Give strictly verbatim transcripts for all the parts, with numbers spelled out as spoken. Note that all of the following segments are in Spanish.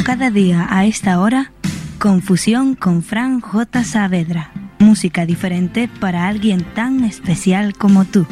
cada día a esta hora, Confusión con Fran J. Saavedra. Música diferente para alguien tan especial como tú.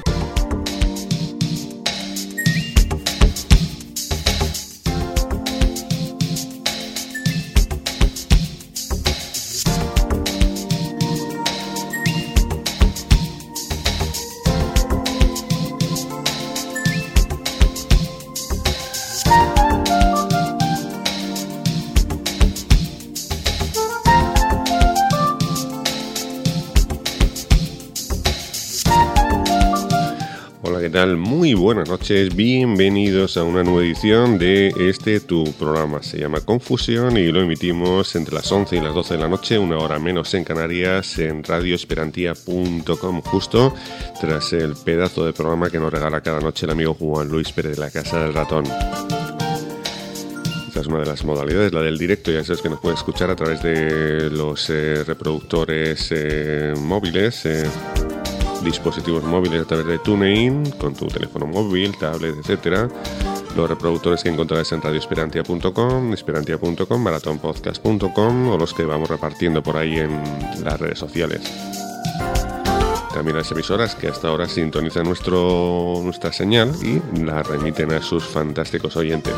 Muy buenas noches, bienvenidos a una nueva edición de este tu programa. Se llama Confusión y lo emitimos entre las once y las doce de la noche, una hora menos en Canarias, en radio esperantia punto com, justo tras el pedazo de programa que nos regala cada noche el amigo Juan Luis Pérez de la Casa del Ratón. Esta es una de las modalidades, la del directo. Ya sabes que nos puedes escuchar a través de los eh, reproductores eh, móviles, eh, dispositivos móviles a través de TuneIn, con tu teléfono móvil, tablet, etcétera. Los reproductores que encontrarás en radio esperantia punto com, esperantia punto com, marathon podcast punto com o los que vamos repartiendo por ahí en las redes sociales. También las emisoras que hasta ahora sintonizan nuestro, nuestra señal y la remiten a sus fantásticos oyentes.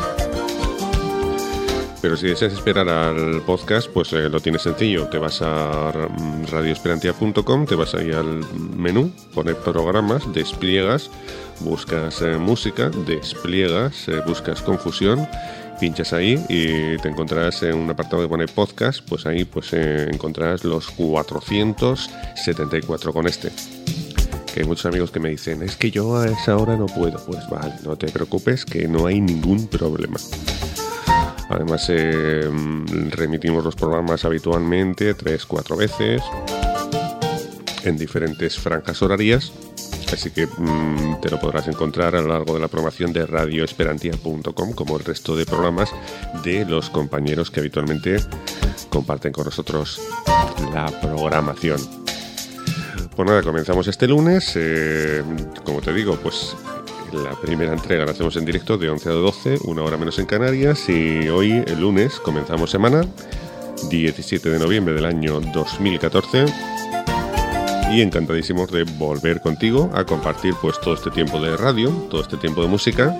Pero si deseas esperar al podcast, pues eh, lo tienes sencillo. Te vas a radio esperantia punto com, te vas ahí al menú, pones programas, despliegas, buscas eh, música, despliegas, eh, buscas Confusión, pinchas ahí y te encontrarás en un apartado que pone podcast, pues ahí pues eh, encontrarás los cuatrocientos setenta y cuatro con este. Que hay muchos amigos que me dicen, es que yo a esa hora no puedo. Pues vale, no te preocupes, que no hay ningún problema. Además, eh, remitimos los programas habitualmente tres, cuatro veces en diferentes franjas horarias, así que mmm, te lo podrás encontrar a lo largo de la programación de radio esperantia punto com, como el resto de programas de los compañeros que habitualmente comparten con nosotros la programación. Pues nada, comenzamos este lunes, eh, como te digo, pues la primera entrega la hacemos en directo de once a doce, una hora menos en Canarias, y hoy, el lunes, comenzamos semana, diecisiete de noviembre del año dos mil catorce, y encantadísimos de volver contigo a compartir pues todo este tiempo de radio, todo este tiempo de música,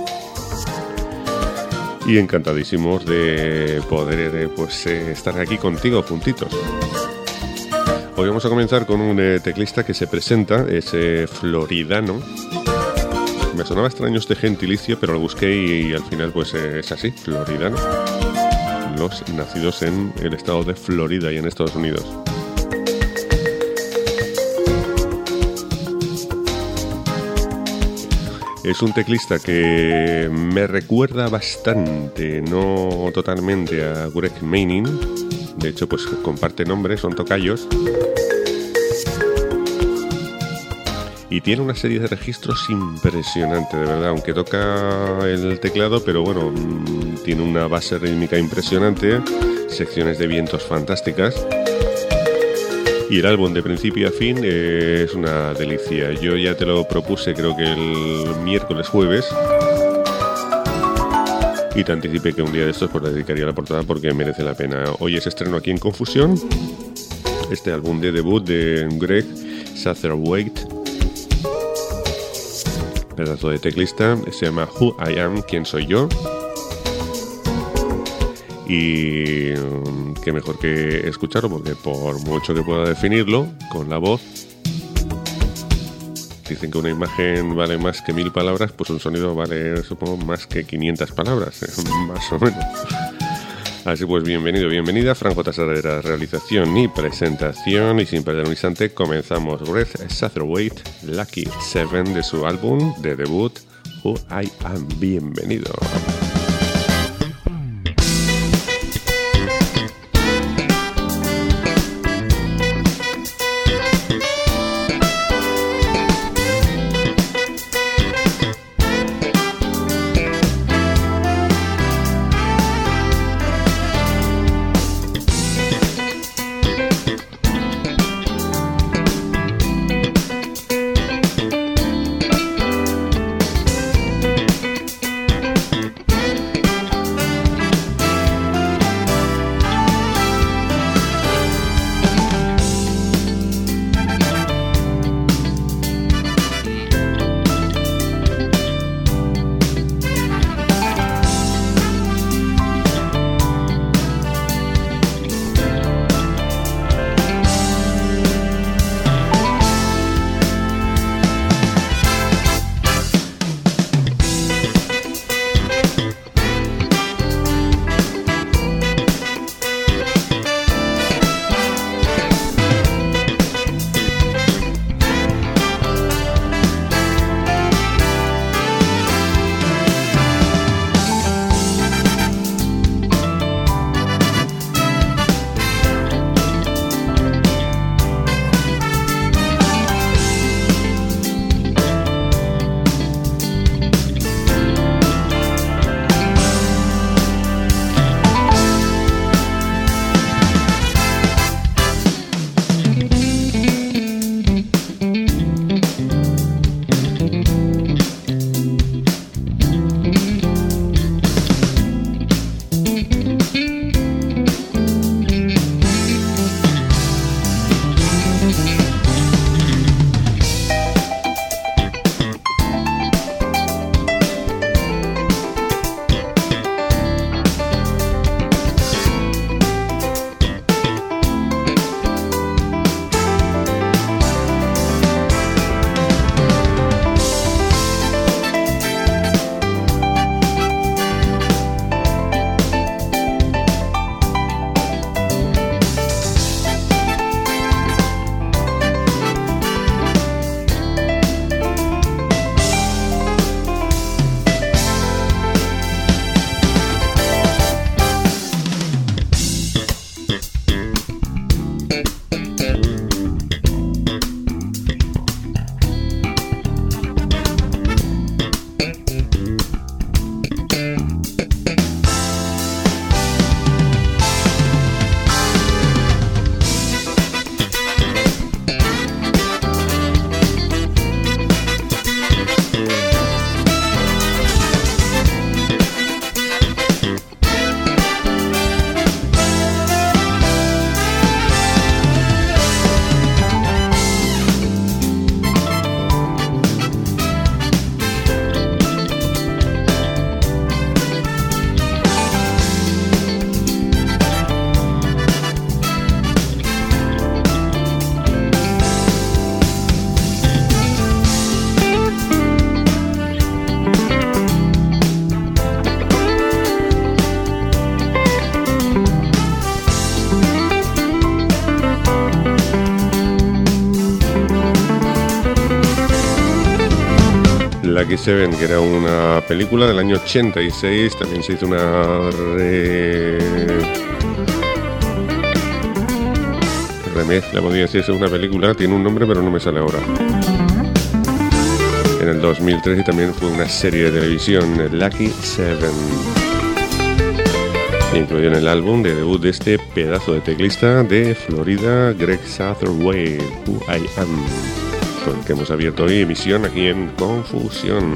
y encantadísimos de poder pues estar aquí contigo juntitos. Hoy vamos a comenzar con un eh, teclista que se presenta, es eh, floridano. Me sonaba extraño este gentilicio, pero lo busqué y, y al final pues eh, es así, floridano. Los nacidos en el estado de Florida y en Estados Unidos. Es un teclista que me recuerda bastante, no totalmente, a Greg Manning. De hecho, pues comparte nombres, son tocayos. Y tiene una serie de registros impresionante, de verdad, aunque toca el teclado, pero bueno, tiene una base rítmica impresionante, secciones de vientos fantásticas. Y el álbum de principio a fin eh, es una delicia. Yo ya te lo propuse, creo que el miércoles jueves, y te anticipé que un día de estos pues le dedicaría la portada porque merece la pena. Hoy es estreno aquí en Confusión, este álbum de debut de Greg Satterthwaite, pedazo de teclista, se llama Who I Am, ¿Quién soy yo? Y um, qué mejor que escucharlo, porque por mucho que pueda definirlo con la voz, dicen que una imagen vale más que mil palabras, pues un sonido vale, supongo, más que quinientas palabras, más o menos. Así pues, bienvenido, bienvenida, Fran J. Saavedra, realización y presentación, y sin perder un instante comenzamos Greg Satterthwaite, Lucky Seven, de su álbum de debut Who I Am. Bienvenido. Lucky Seven, que era una película del año ochenta y seis. También se hizo una re... remezcla, podría decirse, una película. Tiene un nombre, pero no me sale ahora. En el dos mil tres, y también fue una serie de televisión, Lucky Seven, incluido en el álbum de debut de este pedazo de teclista de Florida, Greg Satterwhite, Who I Am, con el que hemos abierto hoy emisión aquí en Confusión.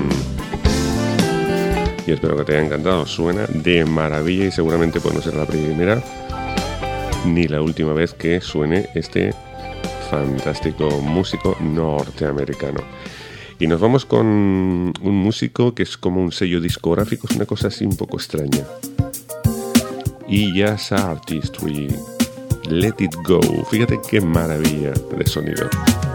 Y espero que te haya encantado. Suena de maravilla y seguramente pues no será la primera ni la última vez que suene este fantástico músico norteamericano. Y nos vamos con un músico que es como un sello discográfico, es una cosa así un poco extraña. Iya's Artistry, Let It Go. Fíjate qué maravilla de sonido.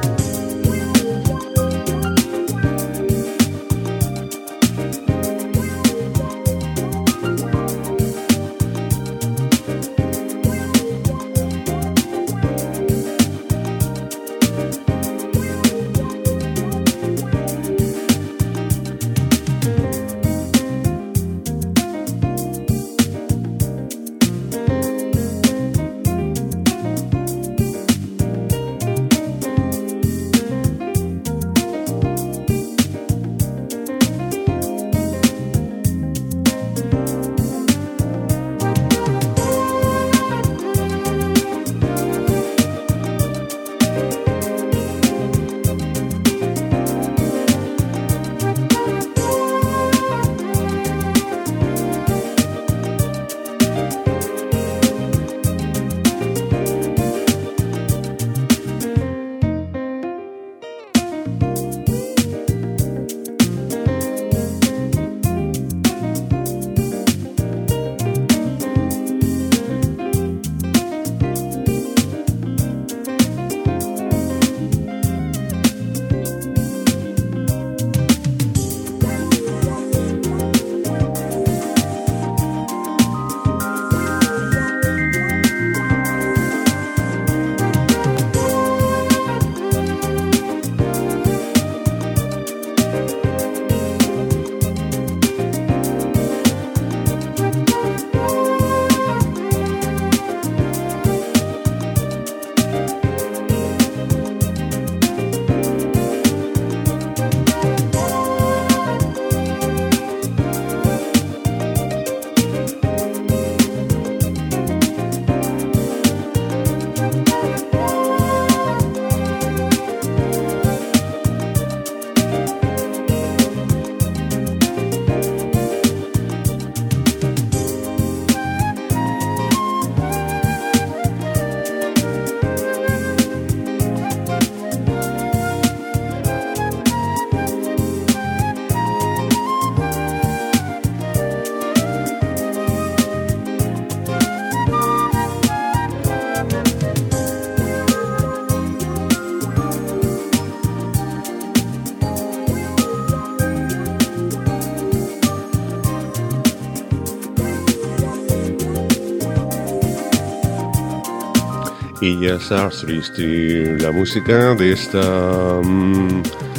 Iya's Artistry, la música de esta mmm,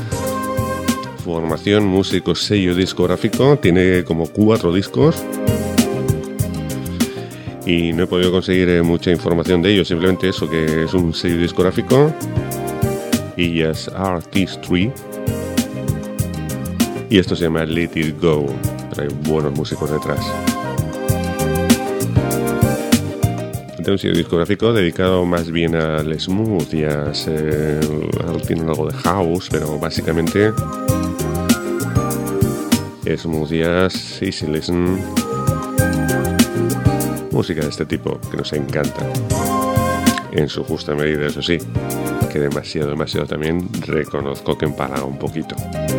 formación músico sello discográfico. Tiene como cuatro discos y no he podido conseguir eh, mucha información de ello, simplemente eso, que es un sello discográfico, Iya's Artistry, y esto se llama Let It Go, pero hay buenos músicos detrás. Un sello discográfico dedicado más bien al smooth y a eh, tiene algo de house, pero básicamente smooth jazz, easy listen, música de este tipo que nos encanta en su justa medida, eso sí, que demasiado, demasiado también reconozco que empalaga un poquito.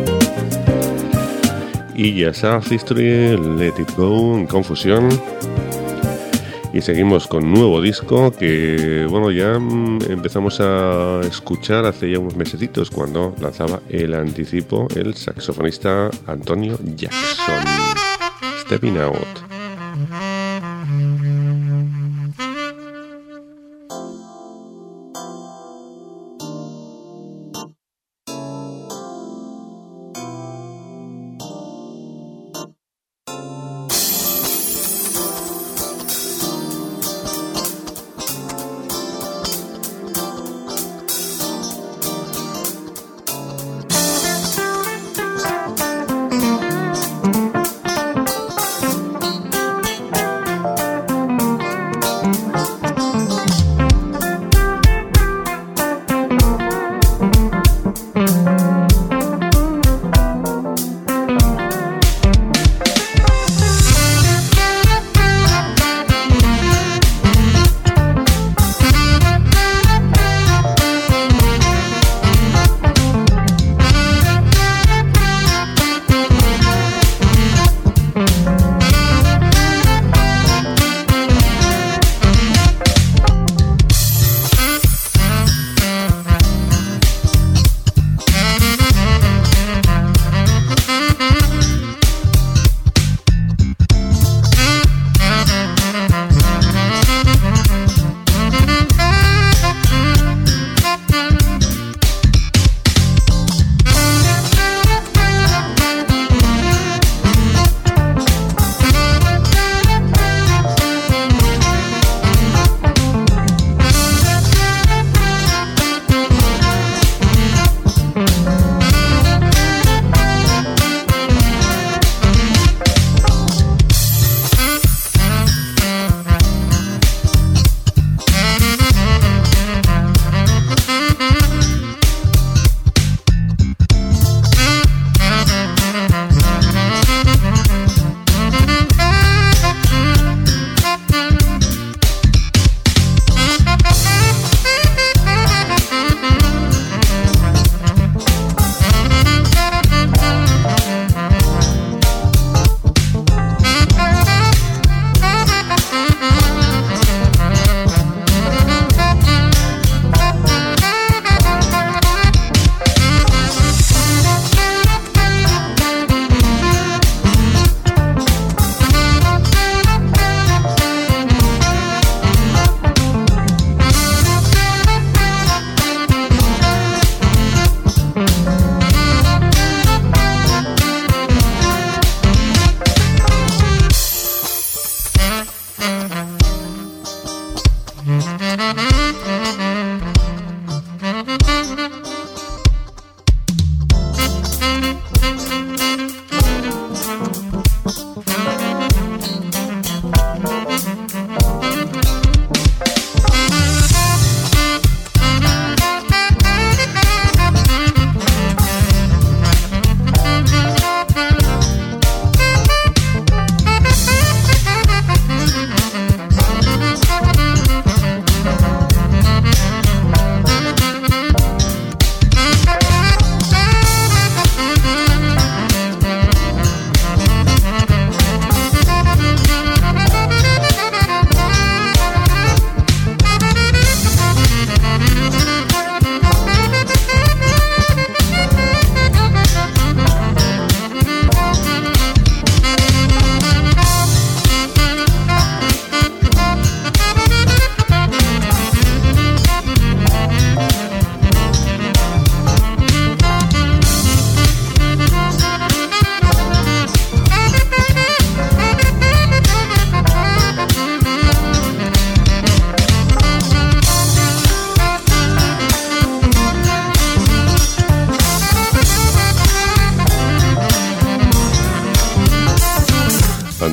Iya's Artistry, Let It Go, en Confusión. Y seguimos con nuevo disco que, bueno, ya empezamos a escuchar hace ya unos mesecitos cuando lanzaba el anticipo el saxofonista Antonio Jackson. Stepping Out.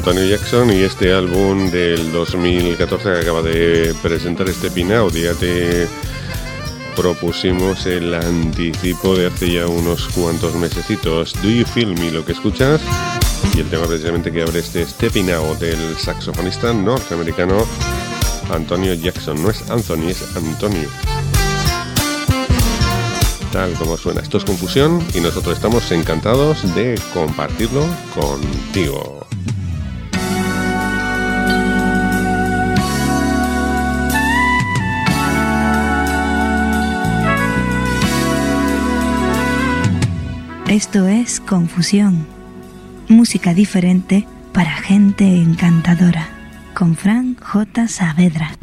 Antonio Jackson y este álbum del dos mil catorce que acaba de presentar Stepping Out. Ya te propusimos el anticipo de hace ya unos cuantos mesecitos. Do You Feel Me, lo que escuchas, y el tema precisamente que abre este Stepping Out del saxofonista norteamericano Antonio Jackson. No es Anthony, es Antonio, tal como suena. Esto es Confusión y nosotros estamos encantados de compartirlo contigo. Esto es Confusión, música diferente para gente encantadora, con Fran J. Saavedra.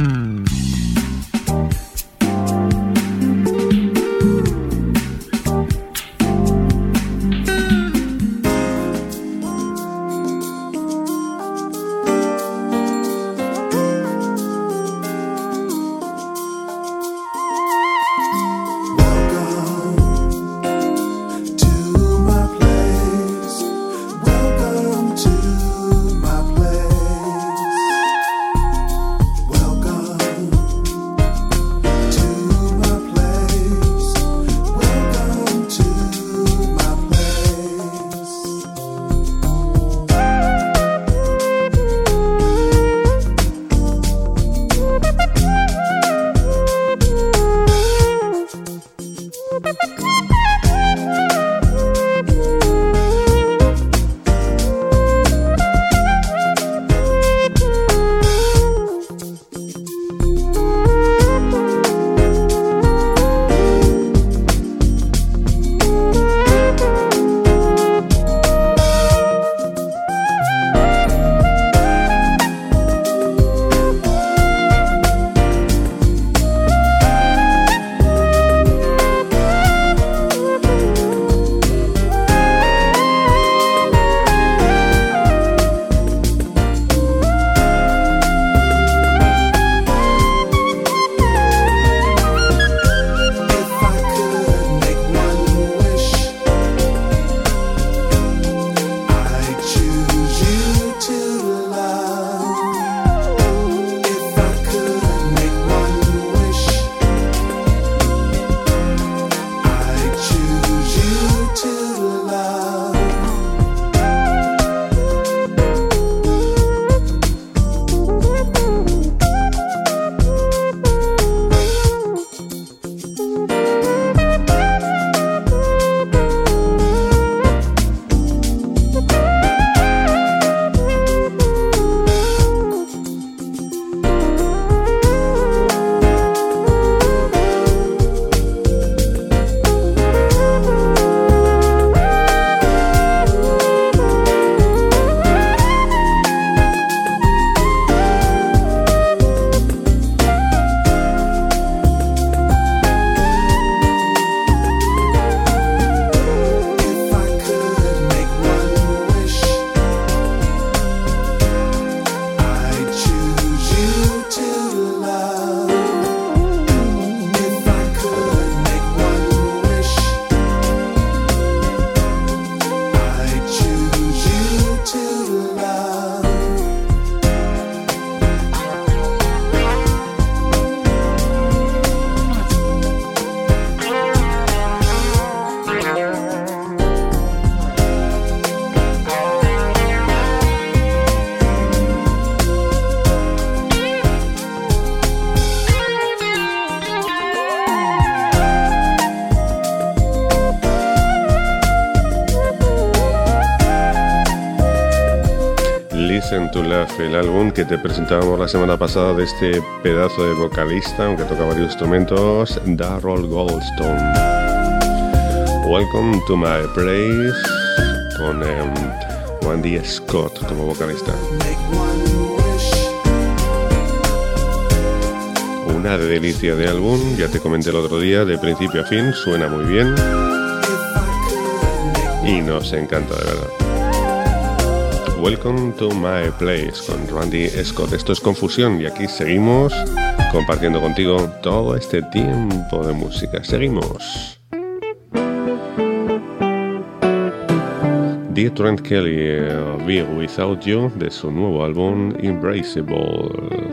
Listen to Love, el álbum que te presentábamos la semana pasada de este pedazo de vocalista, aunque toca varios instrumentos, Darryl Goldstone. Welcome to My Place, con um, Randy Scott como vocalista. Una delicia de álbum, ya te comenté el otro día, de principio a fin, suena muy bien y nos encanta de verdad. Welcome to My Place con Randy Scott. Esto es Confusión y aquí seguimos compartiendo contigo todo este tiempo de música. Seguimos. de Trent Kelly, uh, Be Without You, de su nuevo álbum Embraceable.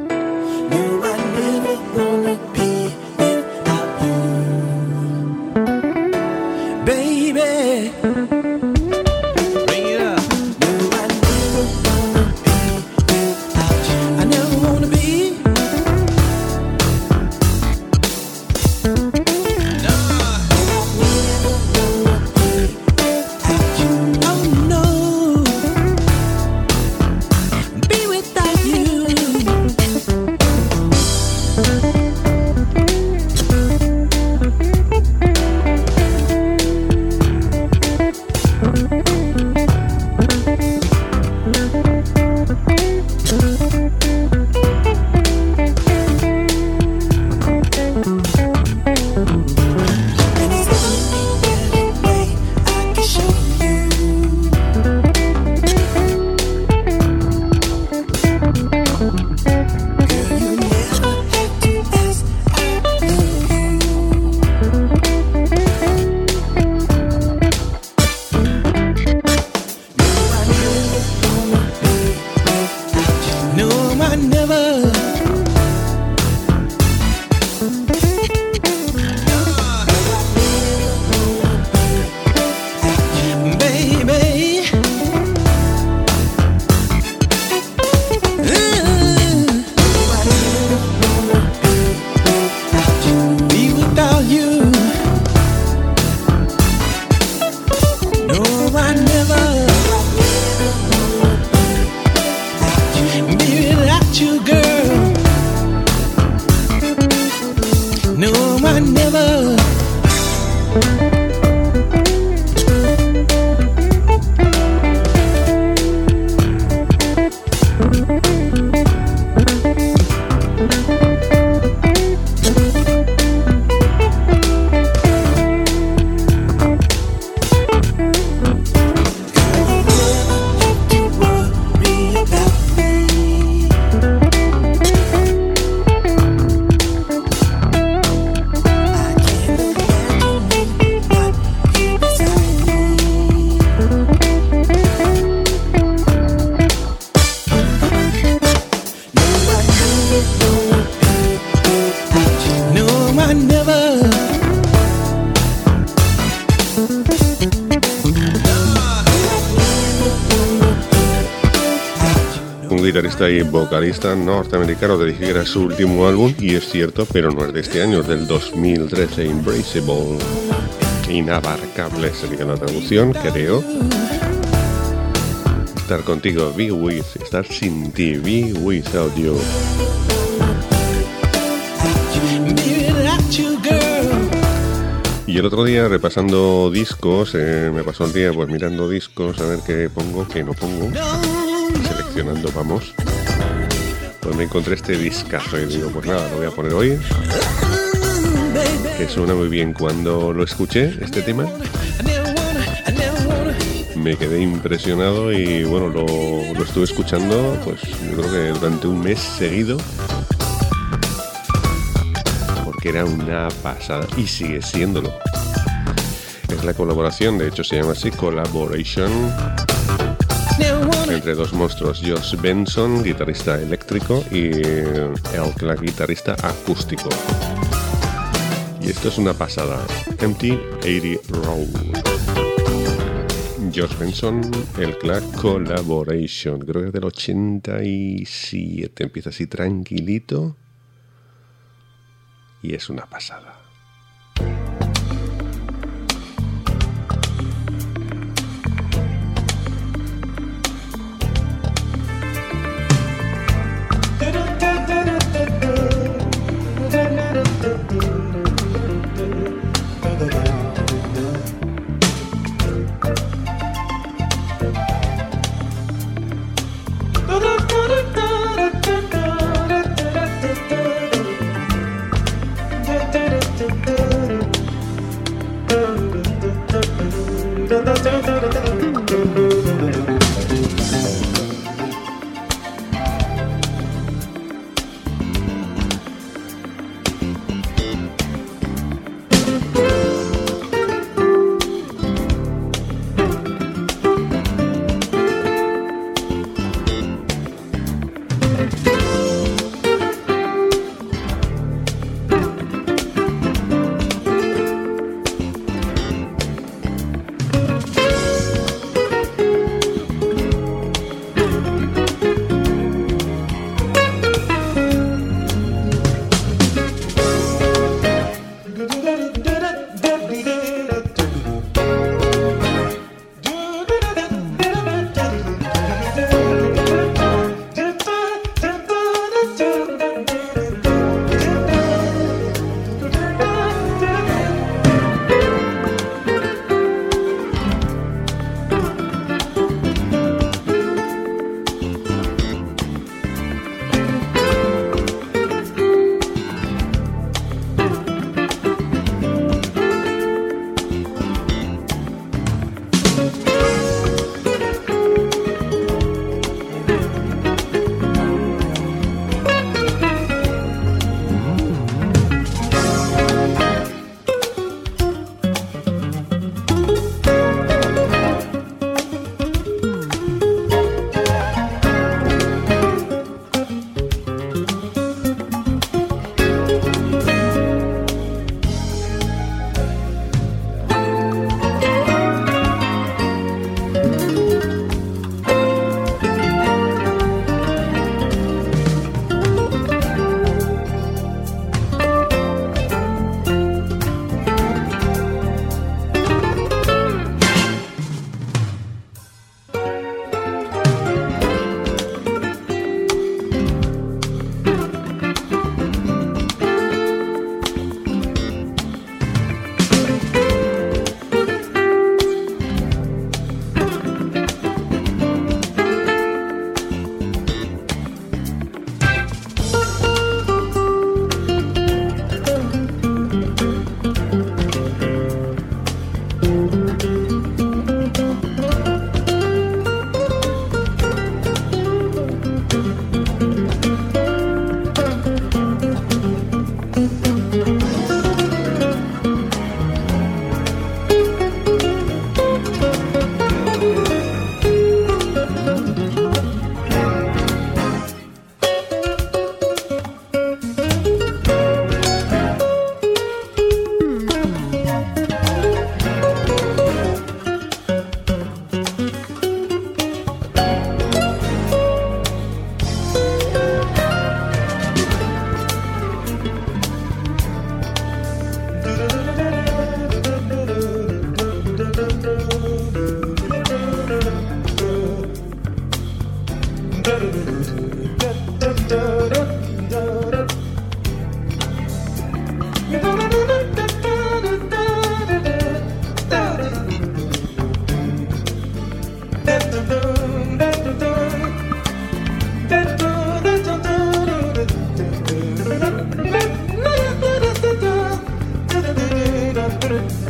Guitarrista y vocalista norteamericano, te dije que era su último álbum y es cierto, pero no es de este año, es del dos mil trece. Embraceable, inabarcable sería la traducción, creo. Estar contigo, be with, estar sin ti, be without you. Y el otro día, repasando discos, eh, me pasó el día pues mirando discos, a ver qué pongo, qué no pongo, seleccionando, vamos. Pues me encontré este discazo y digo, pues nada, lo voy a poner hoy. Que suena muy bien. Cuando lo escuché, este tema, me quedé impresionado y bueno, lo, lo estuve escuchando, pues yo creo que durante un mes seguido. Porque era una pasada y sigue siéndolo. Es la colaboración, de hecho se llama así, Collaboration, entre dos monstruos, Josh Benson, guitarrista eléctrico, y el Clark, guitarrista acústico. Y esto es una pasada. Empty ochenta Road. Josh Benson, el Clark Collaboration, creo que es del ochenta y siete, empieza así tranquilito y es una pasada.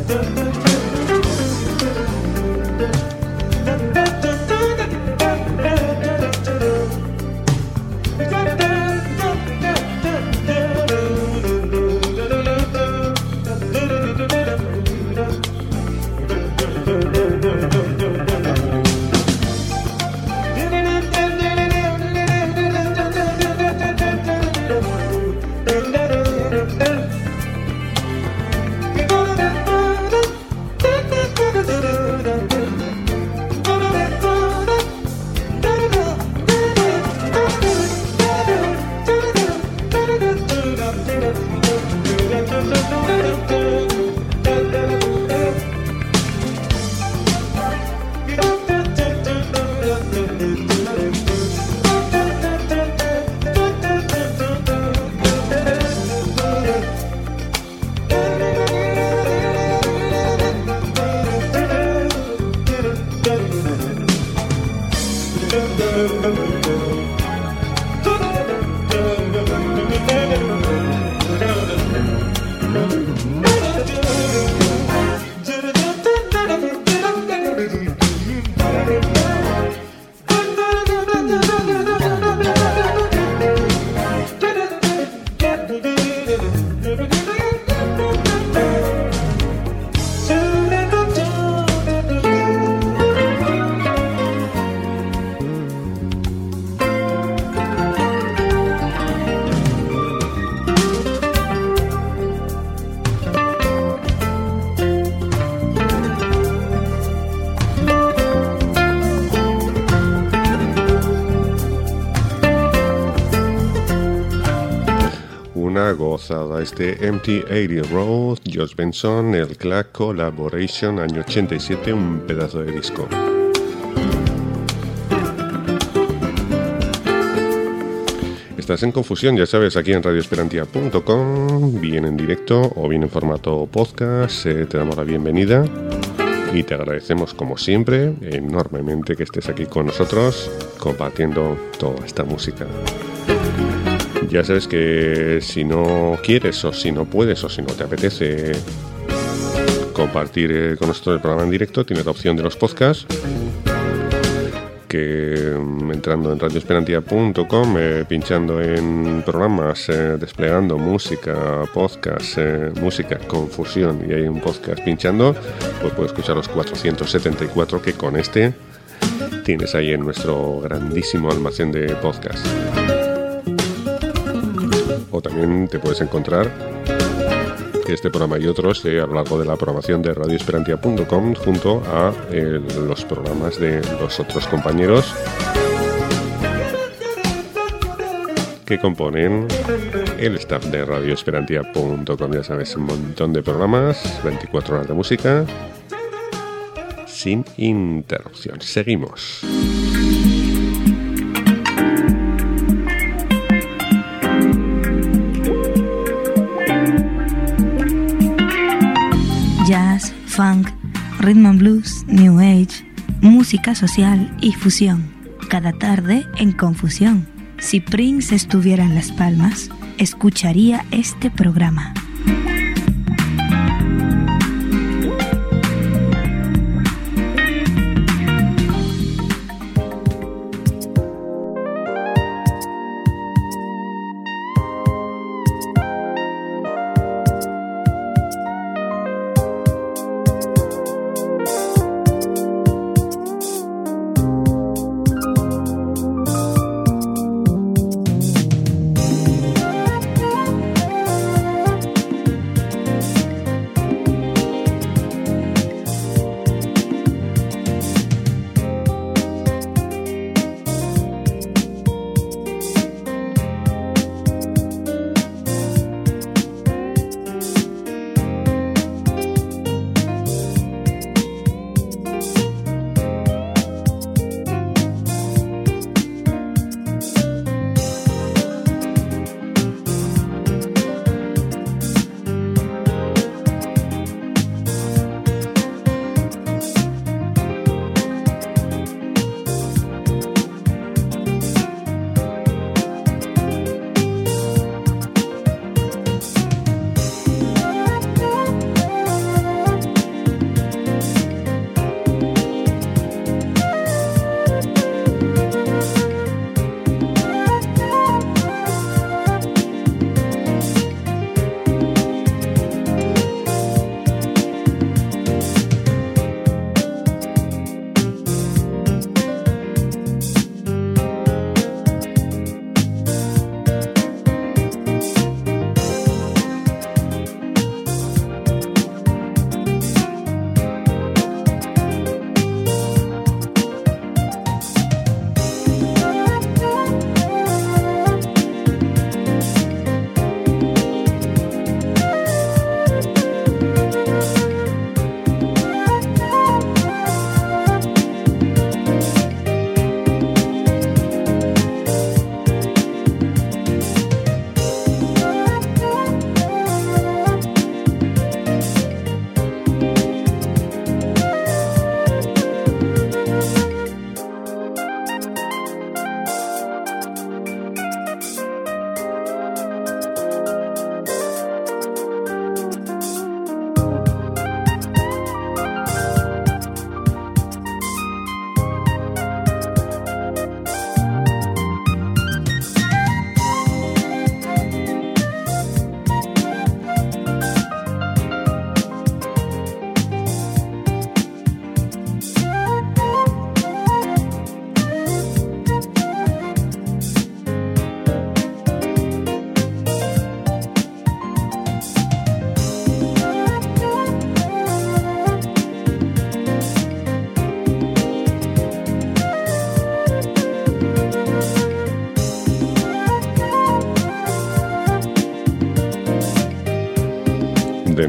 Gozada este Empty eighty Road, Josh Benson, el Clack Collaboration, año ochenta y siete, un pedazo de disco. Estás en Confusión, ya sabes, aquí en radio esperantia punto com, bien en directo o bien en formato podcast. Eh, te damos la bienvenida y te agradecemos como siempre enormemente que estés aquí con nosotros compartiendo toda esta música. Ya sabes que si no quieres o si no puedes o si no te apetece compartir eh, con nosotros el programa en directo, tienes la opción de los podcasts, que entrando en radio esperantia punto com, eh, pinchando en programas, eh, desplegando música, podcast, eh, música, confusión, y hay un podcast pinchando, pues puedes escuchar los cuatrocientos setenta y cuatro que con este tienes ahí en nuestro grandísimo almacén de podcast. O también te puedes encontrar este programa y otros eh, a lo largo de la programación de radio esperantia punto com junto a eh, los programas de los otros compañeros que componen el staff de radio esperantia punto com. Ya sabes, un montón de programas, veinticuatro horas de música sin interrupción. Seguimos. Jazz, funk, rhythm and blues, new age, música social y fusión. Cada tarde en Confusión. Si Prince estuviera en Las Palmas, escucharía este programa.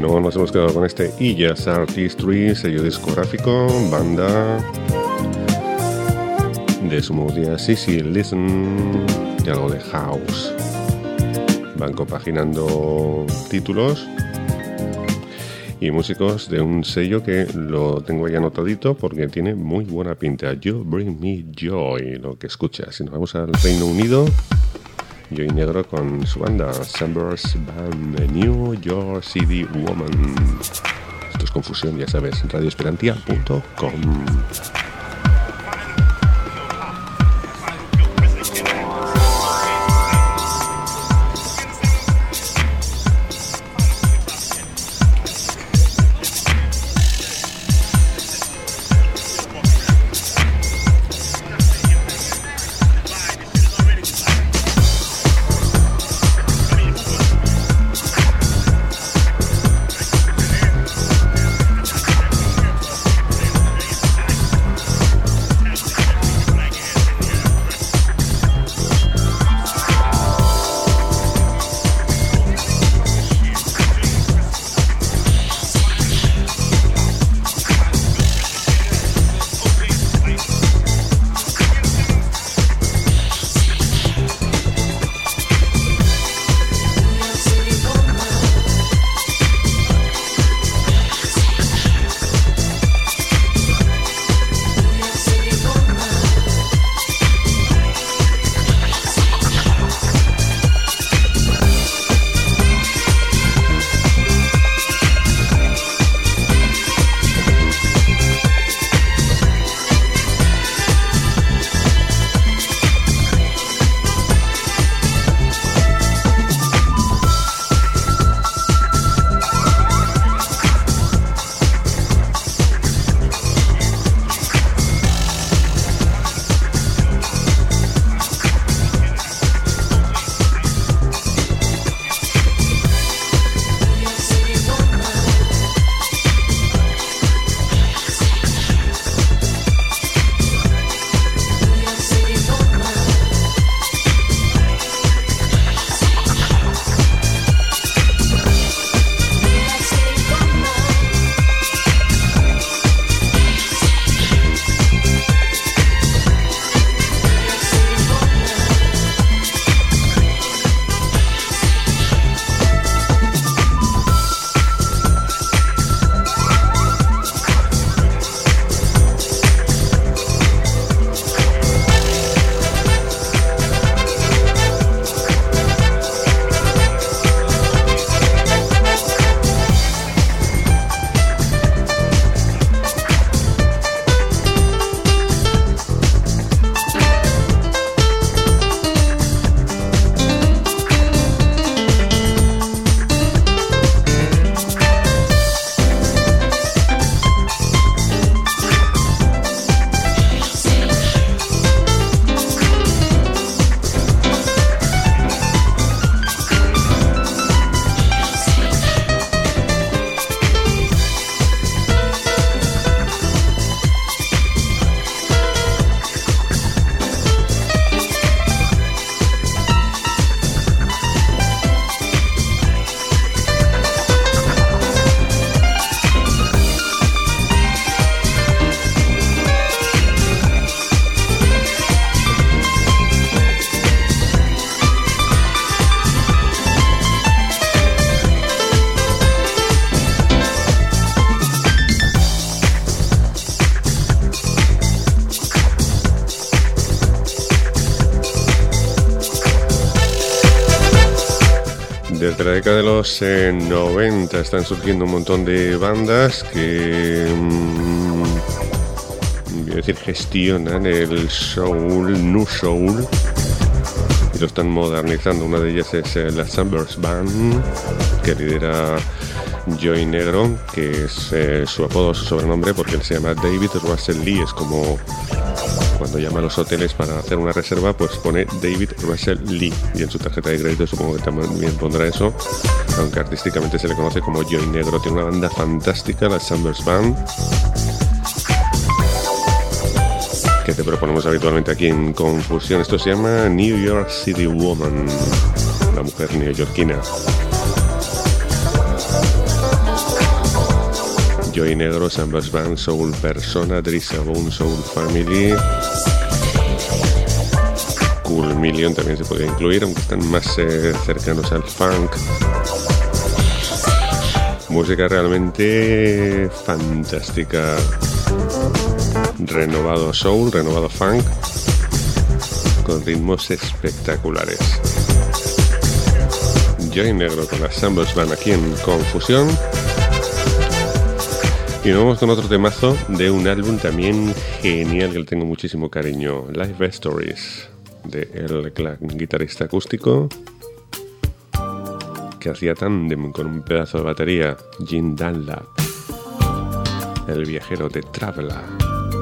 luego nos hemos quedado con este Iyas Artistry, sello discográfico, banda de Smooth Jazz, Easy Listen y algo de house. Van compaginando títulos y músicos de un sello que lo tengo ya anotadito porque tiene muy buena pinta. You Bring Me Joy, lo que escuchas. Si nos vamos al Reino Unido, Joy Negro con su banda Sunburst Band, New York City Woman. Esto es confusión, ya sabes, radio esperantia punto com. Desde la década de los eh, noventa están surgiendo un montón de bandas que mmm, voy a decir gestionan el soul, nu soul, y lo están modernizando. Una de ellas es eh, la Sunburst Band, que lidera Joy Negro, que es eh, su apodo, su sobrenombre, porque él se llama David Russell Lee. Es como cuando llama a los hoteles para hacer una reserva, pues pone David Russell Lee, y en su tarjeta de crédito supongo que también pondrá eso, aunque artísticamente se le conoce como Joy Negro. Tiene una banda fantástica, la Sunburst Band, que te proponemos habitualmente aquí en Confusión. Esto se llama New York City Woman, la mujer neoyorquina. Joy Negro, Sunburst Band, Soul Persona, Drissa Bone, Soul Family, Cool Million también se puede incluir, aunque están más eh, cercanos al funk. Música realmente fantástica. Renovado soul, renovado funk, con ritmos espectaculares. Joy Negro con las Sunburst Band aquí en Confusión. Y nos vamos con otro temazo de un álbum también genial que le tengo muchísimo cariño, Live Stories, de el guitarrista acústico que hacía tándem con un pedazo de batería, Jim Dunlap, el viajero de Traveler.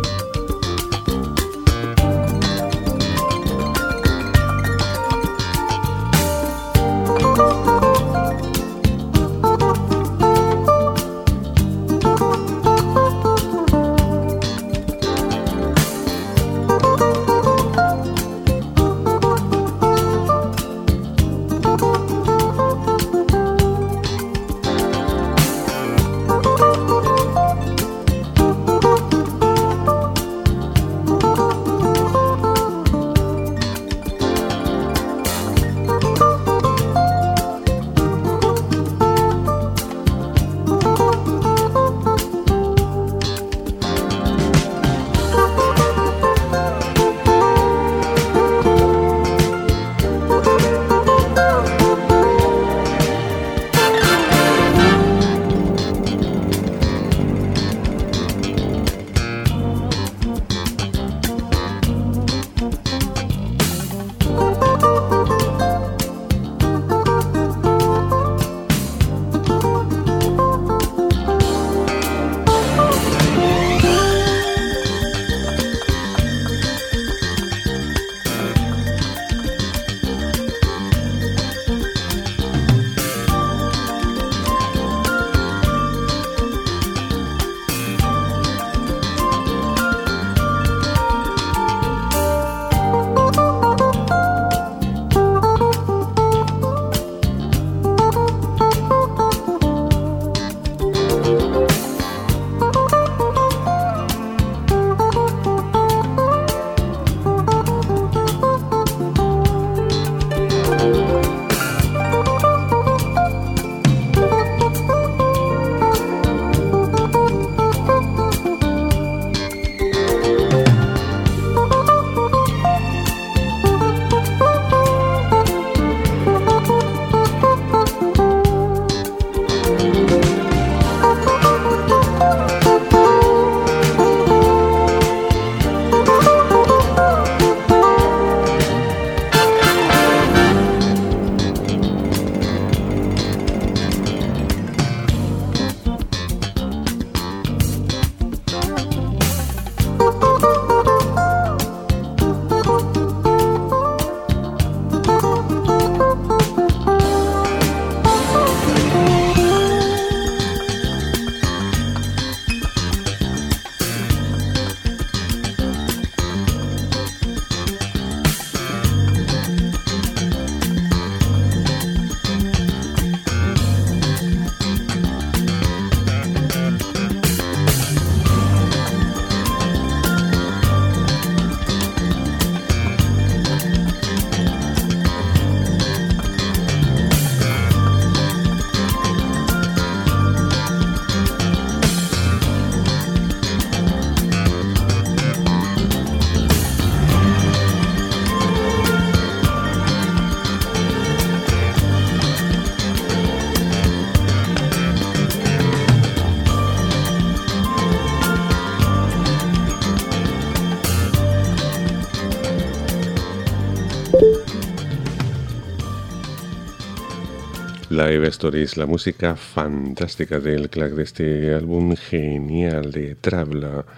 Live Stories, la música fantástica del Clack de este álbum genial de Traveler.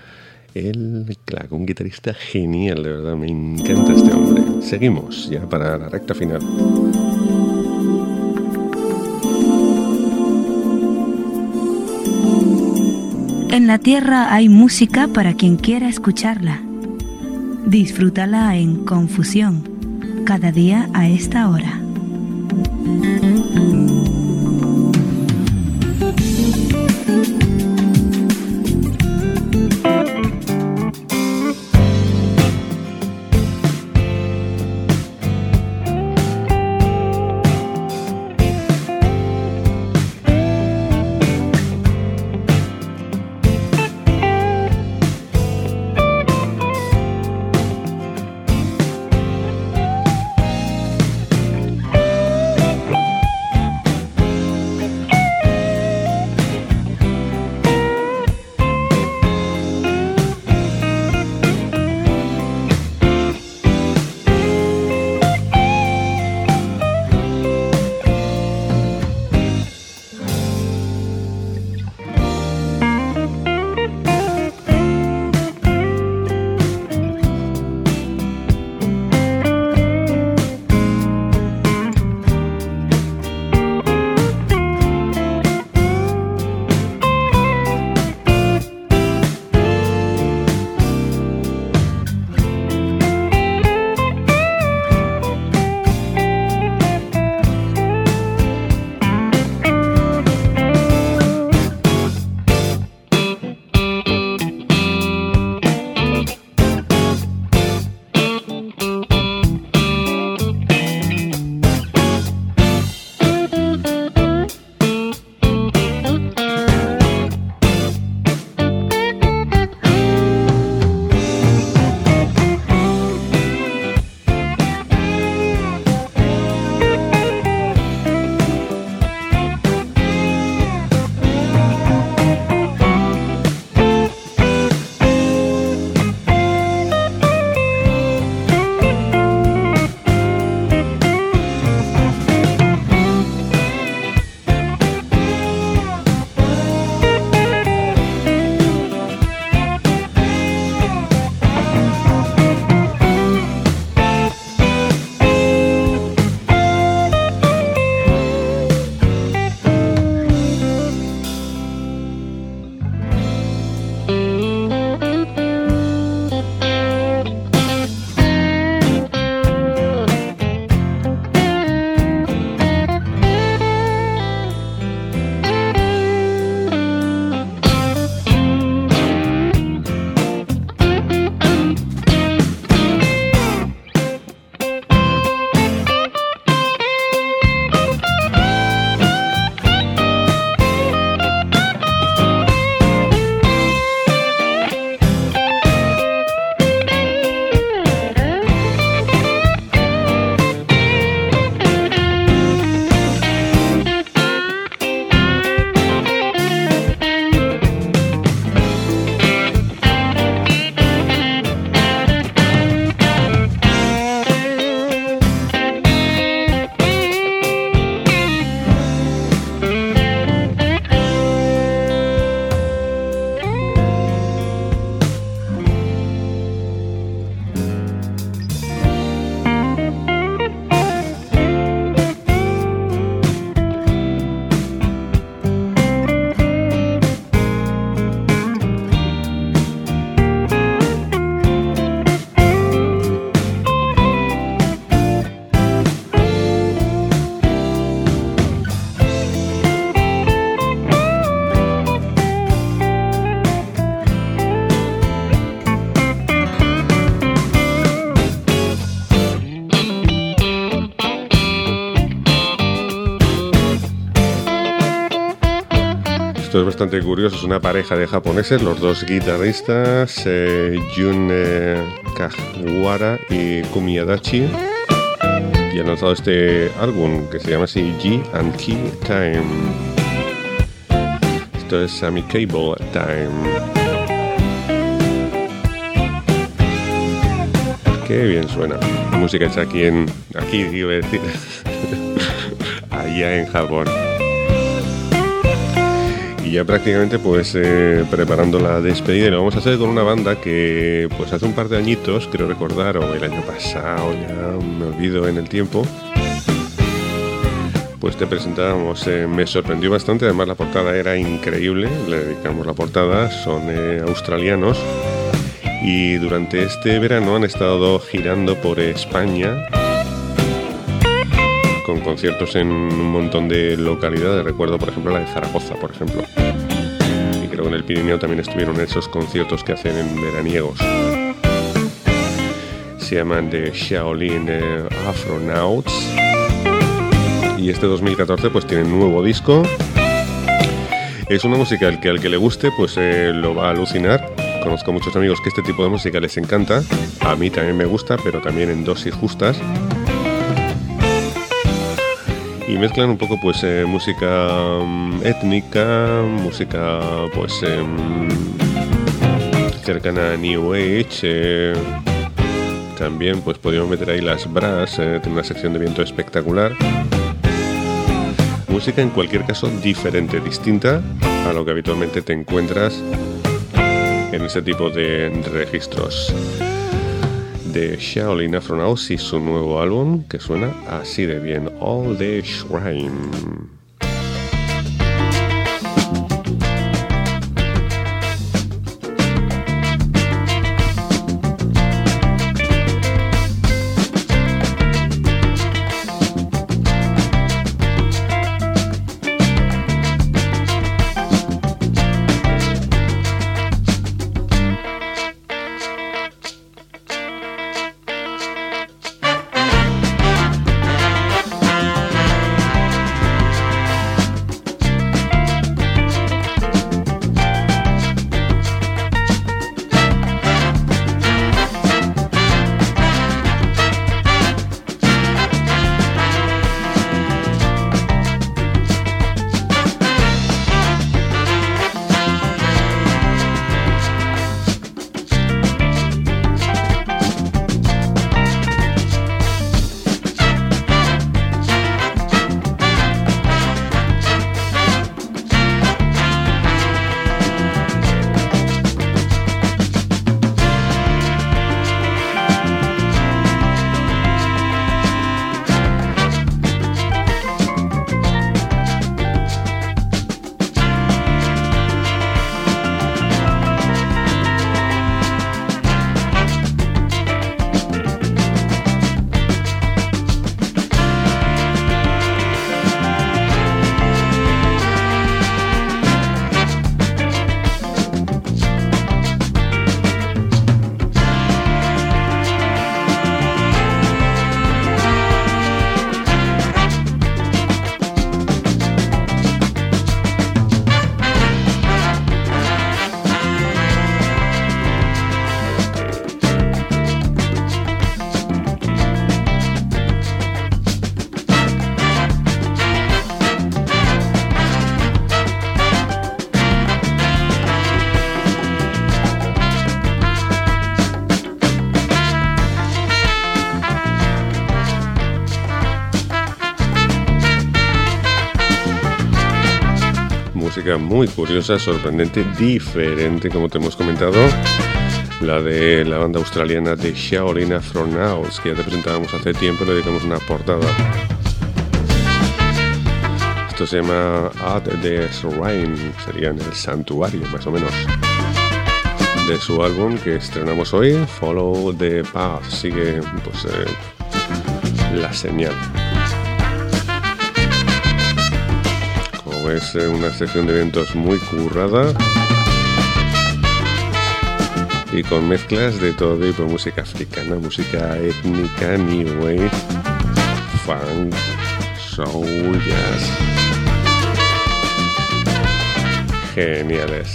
El Clack, un guitarrista genial, de verdad, me encanta este hombre. Seguimos ya para la recta final. En la tierra hay música para quien quiera escucharla. Disfrútala en Confusión, cada día a esta hora. Esto es bastante curioso, es una pareja de japoneses, los dos guitarristas, eh, Jun eh, Kawahara y Kumi Adachi, y han lanzado este álbum que se llama así G and Key Time. Esto es Amicable Time. Qué bien suena. Música hecha aquí en... aquí iba a decir... allá en Japón. Y ya prácticamente pues eh, preparando la despedida, y lo vamos a hacer con una banda que pues hace un par de añitos, creo recordar, o el año pasado, ya me olvido en el tiempo, pues te presentábamos. Eh, me sorprendió bastante, además la portada era increíble, le dedicamos la portada, son eh, australianos, y durante este verano han estado girando por España con conciertos en un montón de localidades. Recuerdo, por ejemplo, la de Zaragoza, por ejemplo. Y creo que en el Pirineo también estuvieron esos conciertos que hacen en veraniegos. Se llaman The Shaolin eh, Afronauts. Y este dos mil catorce pues tienen un nuevo disco. Es una música al que, al que le guste pues eh, lo va a alucinar. Conozco muchos amigos que este tipo de música les encanta. A mí también me gusta, pero también en dosis justas. Y mezclan un poco pues eh, música um, étnica, música pues eh, cercana a New Age. Eh, también pues podríamos meter ahí las brass, eh, tiene una sección de viento espectacular. Música en cualquier caso diferente, distinta a lo que habitualmente te encuentras en ese tipo de registros. De Shaolin Afronauts y su nuevo álbum que suena así de bien, All the Shrine. Muy curiosa, sorprendente, diferente, como te hemos comentado, la de la banda australiana de Shaolin Afronauts, que ya te presentábamos hace tiempo, le dedicamos una portada. Esto se llama At the Shrine, sería en el santuario, más o menos, de su álbum que estrenamos hoy, Follow the Path, sigue pues eh, la señal. Es una sección de eventos muy currada y con mezclas de todo tipo de música africana, música étnica, new wave, funk, soul, jazz. geniales.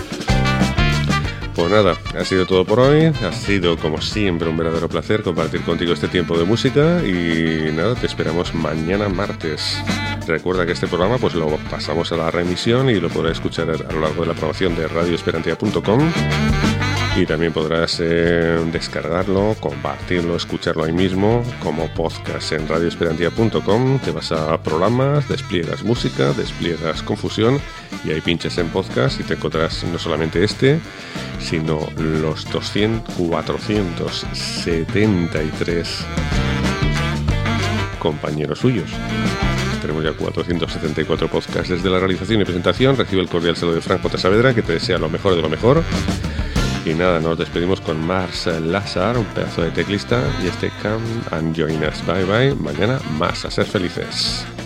Pues nada, ha sido todo por hoy. Ha sido como siempre un verdadero placer compartir contigo este tiempo de música y nada, te esperamos mañana martes. Recuerda que este programa pues lo pasamos a la remisión y lo podrás escuchar a lo largo de la programación de radio esperantia punto com. Y también podrás eh, descargarlo, compartirlo, escucharlo ahí mismo como podcast en radio esperantia punto com. Te vas a programas, despliegas música, despliegas confusión y ahí pinchas en podcast y te encontrarás no solamente este, sino los doscientos, cuatrocientos setenta y tres compañeros suyos. Tenemos ya cuatrocientos setenta y cuatro podcasts. Desde la realización y presentación recibe el cordial saludo de Frank J. Saavedra, que te desea lo mejor de lo mejor. Y nada, nos despedimos con Mars Lazar, un pedazo de teclista, y este Come and Join Us. Bye bye, mañana más, a ser felices.